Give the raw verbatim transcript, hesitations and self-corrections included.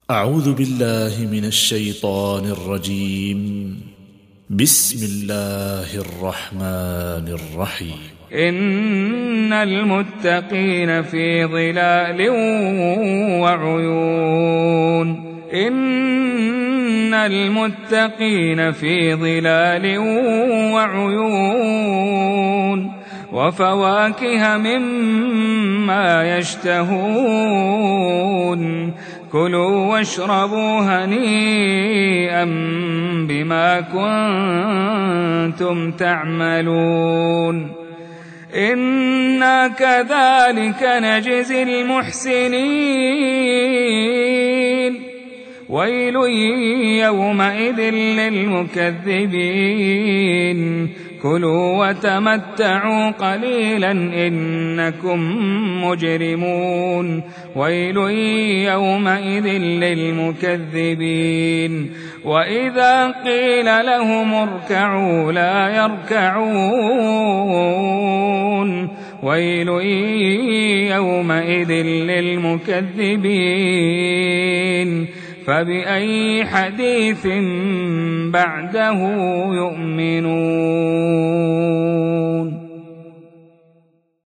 أعوذ بالله من الشيطان الرجيم. بسم الله الرحمن الرحيم. إن المتقين في ظلال وعيون إن المتقين في ظلال وعيون وفواكه مما يشتهون كلوا واشربوا هنيئا بما كنتم تعملون إنا كذلك نجزي المحسنين ويل يومئذ للمكذبين كلوا وتمتعوا قليلا إنكم مجرمون ويل يومئذ للمكذبين وإذا قيل لهم اركعوا لا يركعون ويل يومئذ للمكذبين فبأي حديث بعده يؤمنون.